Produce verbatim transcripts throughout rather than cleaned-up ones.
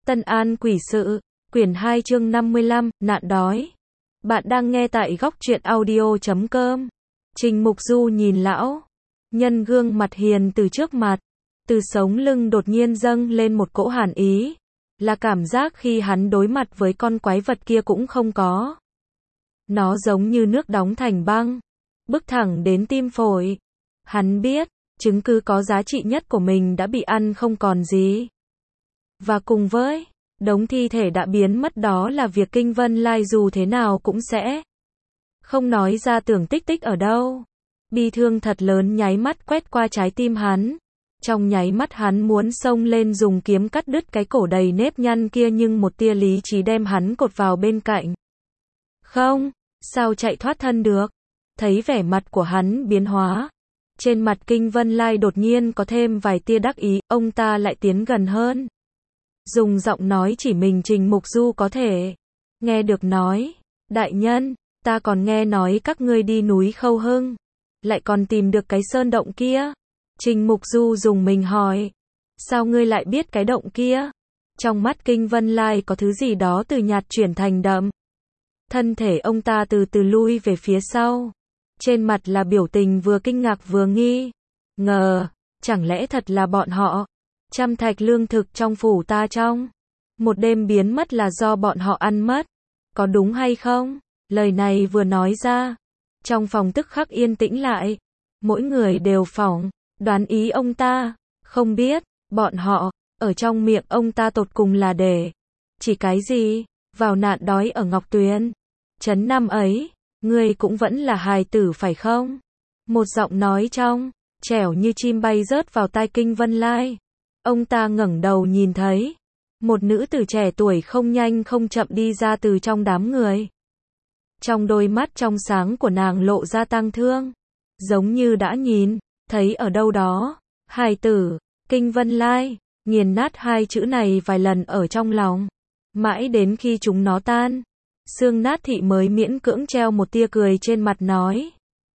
Tân An quỷ sự, quyển hai chương năm mươi lăm, nạn đói. Bạn đang nghe tại góc truyện audio chấm com. Trình Mục Du nhìn lão nhân gương mặt hiền từ trước mặt, từ sống lưng đột nhiên dâng lên một cỗ hàn ý, là cảm giác khi hắn đối mặt với con quái vật kia cũng không có. Nó giống như nước đóng thành băng, bức thẳng đến tim phổi. Hắn biết, chứng cứ có giá trị nhất của mình đã bị ăn không còn gì. Và cùng với đống thi thể đã biến mất đó là việc Kinh Vân Lai dù thế nào cũng sẽ không nói ra tưởng tích tích ở đâu. Bi thương thật lớn nháy mắt quét qua trái tim hắn. Trong nháy mắt hắn muốn xông lên dùng kiếm cắt đứt cái cổ đầy nếp nhăn kia, nhưng một tia lý trí đem hắn cột vào bên cạnh. Không, sao chạy thoát thân được? Thấy vẻ mặt của hắn biến hóa, trên mặt Kinh Vân Lai đột nhiên có thêm vài tia đắc ý, ông ta lại tiến gần hơn, dùng giọng nói chỉ mình Trình Mục Du có thể nghe được nói. Đại nhân, ta còn nghe nói các ngươi đi núi Khâu Hưng, lại còn tìm được cái sơn động kia. Trình Mục Du dùng mình hỏi, sao ngươi lại biết cái động kia? Trong mắt Kinh Vân Lai có thứ gì đó từ nhạt chuyển thành đậm. Thân thể ông ta từ từ lui về phía sau, trên mặt là biểu tình vừa kinh ngạc vừa nghi ngờ. Chẳng lẽ thật là bọn họ? Trăm thạch lương thực trong phủ ta trong một đêm biến mất là do bọn họ ăn mất, có đúng hay không? Lời này vừa nói ra, trong phòng tức khắc yên tĩnh lại. Mỗi người đều phỏng đoán ý ông ta, không biết bọn họ ở trong miệng ông ta tột cùng là để chỉ cái gì. Vào nạn đói ở Ngọc Tuyền trấn năm ấy, ngươi cũng vẫn là hài tử phải không? Một giọng nói trong trẻo như chim bay rớt vào tai Kinh Vân Lai. Ông ta ngẩng đầu nhìn thấy một nữ tử trẻ tuổi không nhanh không chậm đi ra từ trong đám người. Trong đôi mắt trong sáng của nàng lộ ra tang thương, giống như đã nhìn thấy ở đâu đó. Hài tử. Kinh Vân Lai nghiền nát hai chữ này vài lần ở trong lòng, mãi đến khi chúng nó tan xương nát thị mới miễn cưỡng treo một tia cười trên mặt, nói: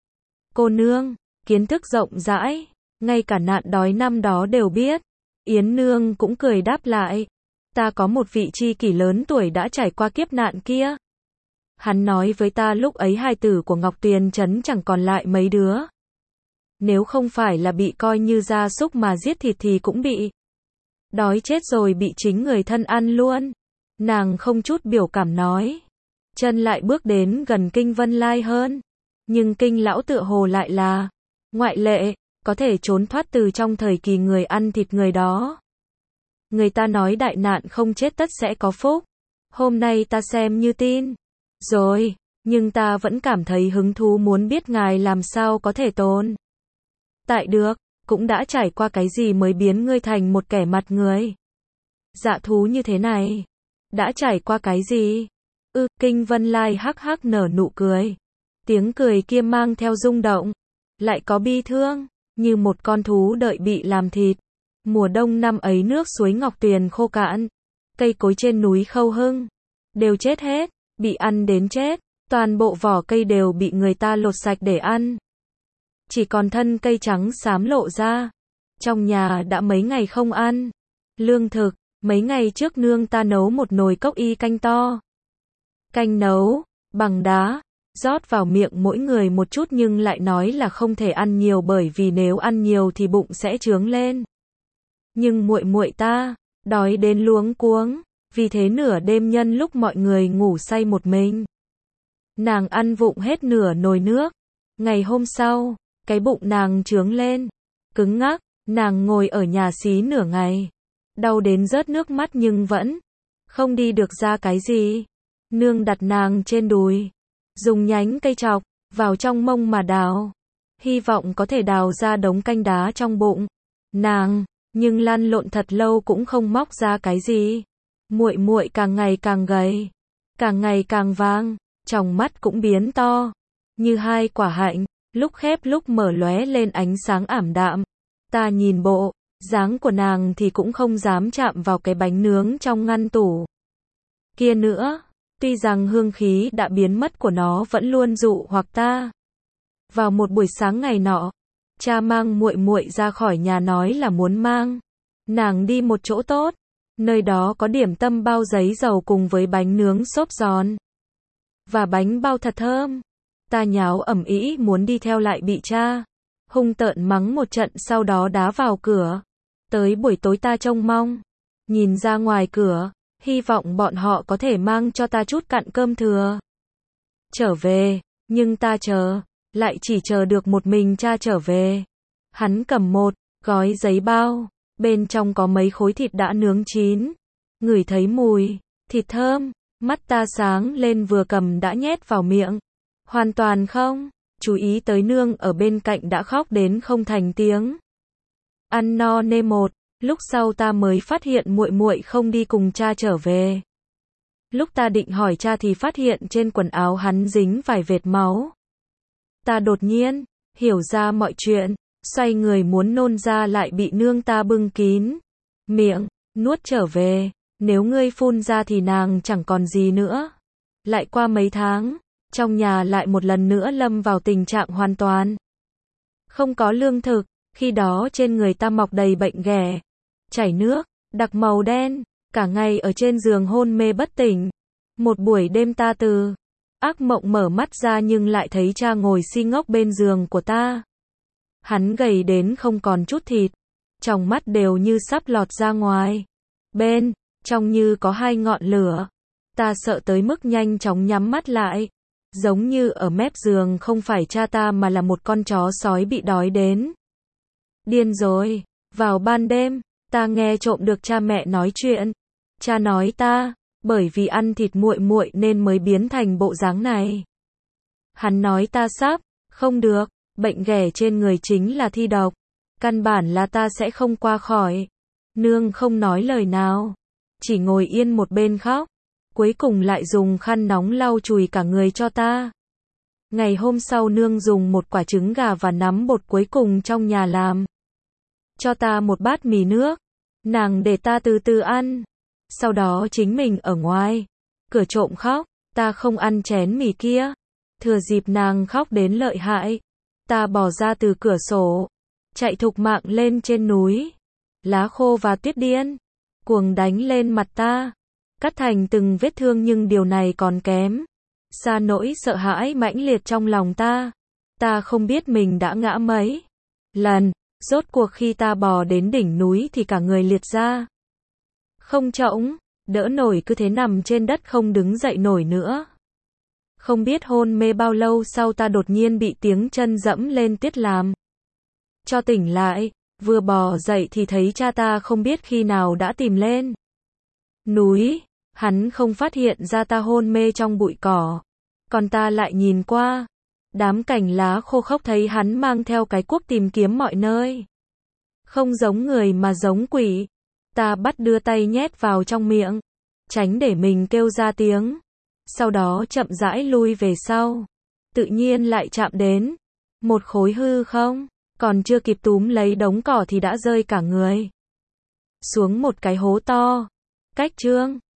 cô nương, kiến thức rộng rãi, ngay cả nạn đói năm đó đều biết. Yến nương cũng cười đáp lại, ta có một vị tri kỷ lớn tuổi đã trải qua kiếp nạn kia. Hắn nói với ta lúc ấy hài tử của Ngọc Tuyền trấn chẳng còn lại mấy đứa. Nếu không phải là bị coi như gia súc mà giết thịt thì cũng bị đói chết rồi bị chính người thân ăn luôn. Nàng không chút biểu cảm nói, chân lại bước đến gần Kinh Vân Lai hơn. Nhưng Kinh lão tựa hồ lại là ngoại lệ, có thể trốn thoát từ trong thời kỳ người ăn thịt người đó. Người ta nói đại nạn không chết tất sẽ có phúc. Hôm nay ta xem như tin rồi, nhưng ta vẫn cảm thấy hứng thú muốn biết ngài làm sao có thể tồn tại được, cũng đã trải qua cái gì mới biến ngươi thành một kẻ mặt người dạ thú như thế này. Đã trải qua cái gì? Ư, Kinh Vân Lai hắc hắc nở nụ cười. Tiếng cười kia mang theo rung động, lại có bi thương, như một con thú đợi bị làm thịt. Mùa đông năm ấy nước suối Ngọc Tuyền khô cạn, cây cối trên núi Khâu Hưng đều chết hết, bị ăn đến chết, toàn bộ vỏ cây đều bị người ta lột sạch để ăn. Chỉ còn thân cây trắng xám lộ ra. Trong nhà đã mấy ngày không ăn lương thực. Mấy ngày trước nương ta nấu một nồi cốc y canh to. Canh nấu bằng đá, rót vào miệng mỗi người một chút nhưng lại nói là không thể ăn nhiều bởi vì nếu ăn nhiều thì bụng sẽ chướng lên. Nhưng muội muội ta đói đến luống cuống, vì thế nửa đêm nhân lúc mọi người ngủ say một mình, nàng ăn vụng hết nửa nồi nước. Ngày hôm sau, cái bụng nàng chướng lên, cứng ngắc, nàng ngồi ở nhà xí nửa ngày, đau đến rớt nước mắt nhưng vẫn không đi được ra cái gì. Nương đặt nàng trên đùi, dùng nhánh cây chọc vào trong mông mà đào, hy vọng có thể đào ra đống canh đá trong bụng nàng, nhưng lăn lộn thật lâu cũng không móc ra cái gì. Muội muội càng ngày càng gầy, càng ngày càng vàng, tròng mắt cũng biến to như hai quả hạnh, lúc khép lúc mở lóe lên ánh sáng ảm đạm. Ta nhìn bộ dáng của nàng thì cũng không dám chạm vào cái bánh nướng trong ngăn tủ kia nữa. Tuy rằng hương khí đã biến mất của nó vẫn luôn dụ hoặc ta. Vào một buổi sáng ngày nọ, cha mang muội muội ra khỏi nhà nói là muốn mang nàng đi một chỗ tốt. Nơi đó có điểm tâm bao giấy dầu cùng với bánh nướng xốp giòn. Và bánh bao thật thơm. Ta nháo ầm ĩ muốn đi theo lại bị cha hung tợn mắng một trận, sau đó đá vào cửa. Tới buổi tối ta trông mong, nhìn ra ngoài cửa, hy vọng bọn họ có thể mang cho ta chút cặn cơm thừa. Trở về, nhưng ta chờ, lại chỉ chờ được một mình cha trở về. Hắn cầm một gói giấy bao, bên trong có mấy khối thịt đã nướng chín. Ngửi thấy mùi thịt thơm, mắt ta sáng lên, vừa cầm đã nhét vào miệng. Hoàn toàn không chú ý tới nương ở bên cạnh đã khóc đến không thành tiếng. Ăn no nê một lúc sau ta mới phát hiện muội muội không đi cùng cha trở về. Lúc ta định hỏi cha thì phát hiện trên quần áo hắn dính vài vệt máu. Ta đột nhiên hiểu ra mọi chuyện, xoay người muốn nôn ra lại bị nương ta bưng kín miệng, nuốt trở về. Nếu ngươi phun ra thì nàng chẳng còn gì nữa. Lại qua mấy tháng, trong nhà lại một lần nữa lâm vào tình trạng hoàn toàn không có lương thực. Khi đó trên người ta mọc đầy bệnh ghẻ, chảy nước đặc màu đen, cả ngày ở trên giường hôn mê bất tỉnh. Một buổi đêm ta từ ác mộng mở mắt ra nhưng lại thấy cha ngồi si ngốc bên giường của ta. Hắn gầy đến không còn chút thịt, tròng mắt đều như sắp lọt ra ngoài. Bên trong như có hai ngọn lửa. Ta sợ tới mức nhanh chóng nhắm mắt lại. Giống như ở mép giường không phải cha ta mà là một con chó sói bị đói đến điên rồi. Vào ban đêm, ta nghe trộm được cha mẹ nói chuyện. Cha nói ta, bởi vì ăn thịt muội muội nên mới biến thành bộ dáng này. Hắn nói ta sắp không được, bệnh ghẻ trên người chính là thi độc, căn bản là ta sẽ không qua khỏi. Nương không nói lời nào, chỉ ngồi yên một bên khóc, cuối cùng lại dùng khăn nóng lau chùi cả người cho ta. Ngày hôm sau nương dùng một quả trứng gà và nắm bột cuối cùng trong nhà làm cho ta một bát mì nước. Nàng để ta từ từ ăn, sau đó chính mình ở ngoài cửa trộm khóc. Ta không ăn chén mì kia. Thừa dịp nàng khóc đến lợi hại, ta bò ra từ cửa sổ, chạy thục mạng lên trên núi. Lá khô và tuyết điên cuồng đánh lên mặt ta, cắt thành từng vết thương, nhưng điều này còn kém xa nỗi sợ hãi mãnh liệt trong lòng ta. Ta không biết mình đã ngã mấy lần. Rốt cuộc khi ta bò đến đỉnh núi thì cả người liệt ra, không chõng đỡ nổi, cứ thế nằm trên đất không đứng dậy nổi nữa. Không biết hôn mê bao lâu sau ta đột nhiên bị tiếng chân dẫm lên tuyết làm cho tỉnh lại. Vừa bò dậy thì thấy cha ta không biết khi nào đã tìm lên núi. Hắn không phát hiện ra ta hôn mê trong bụi cỏ, còn ta lại nhìn qua đám cành lá khô khốc thấy hắn mang theo cái cuốc tìm kiếm mọi nơi. Không giống người mà giống quỷ. Ta bắt đưa tay nhét vào trong miệng, tránh để mình kêu ra tiếng. Sau đó chậm rãi lui về sau. Tự nhiên lại chạm đến một khối hư không, còn chưa kịp túm lấy đống cỏ thì đã rơi cả người xuống một cái hố to. Cách chương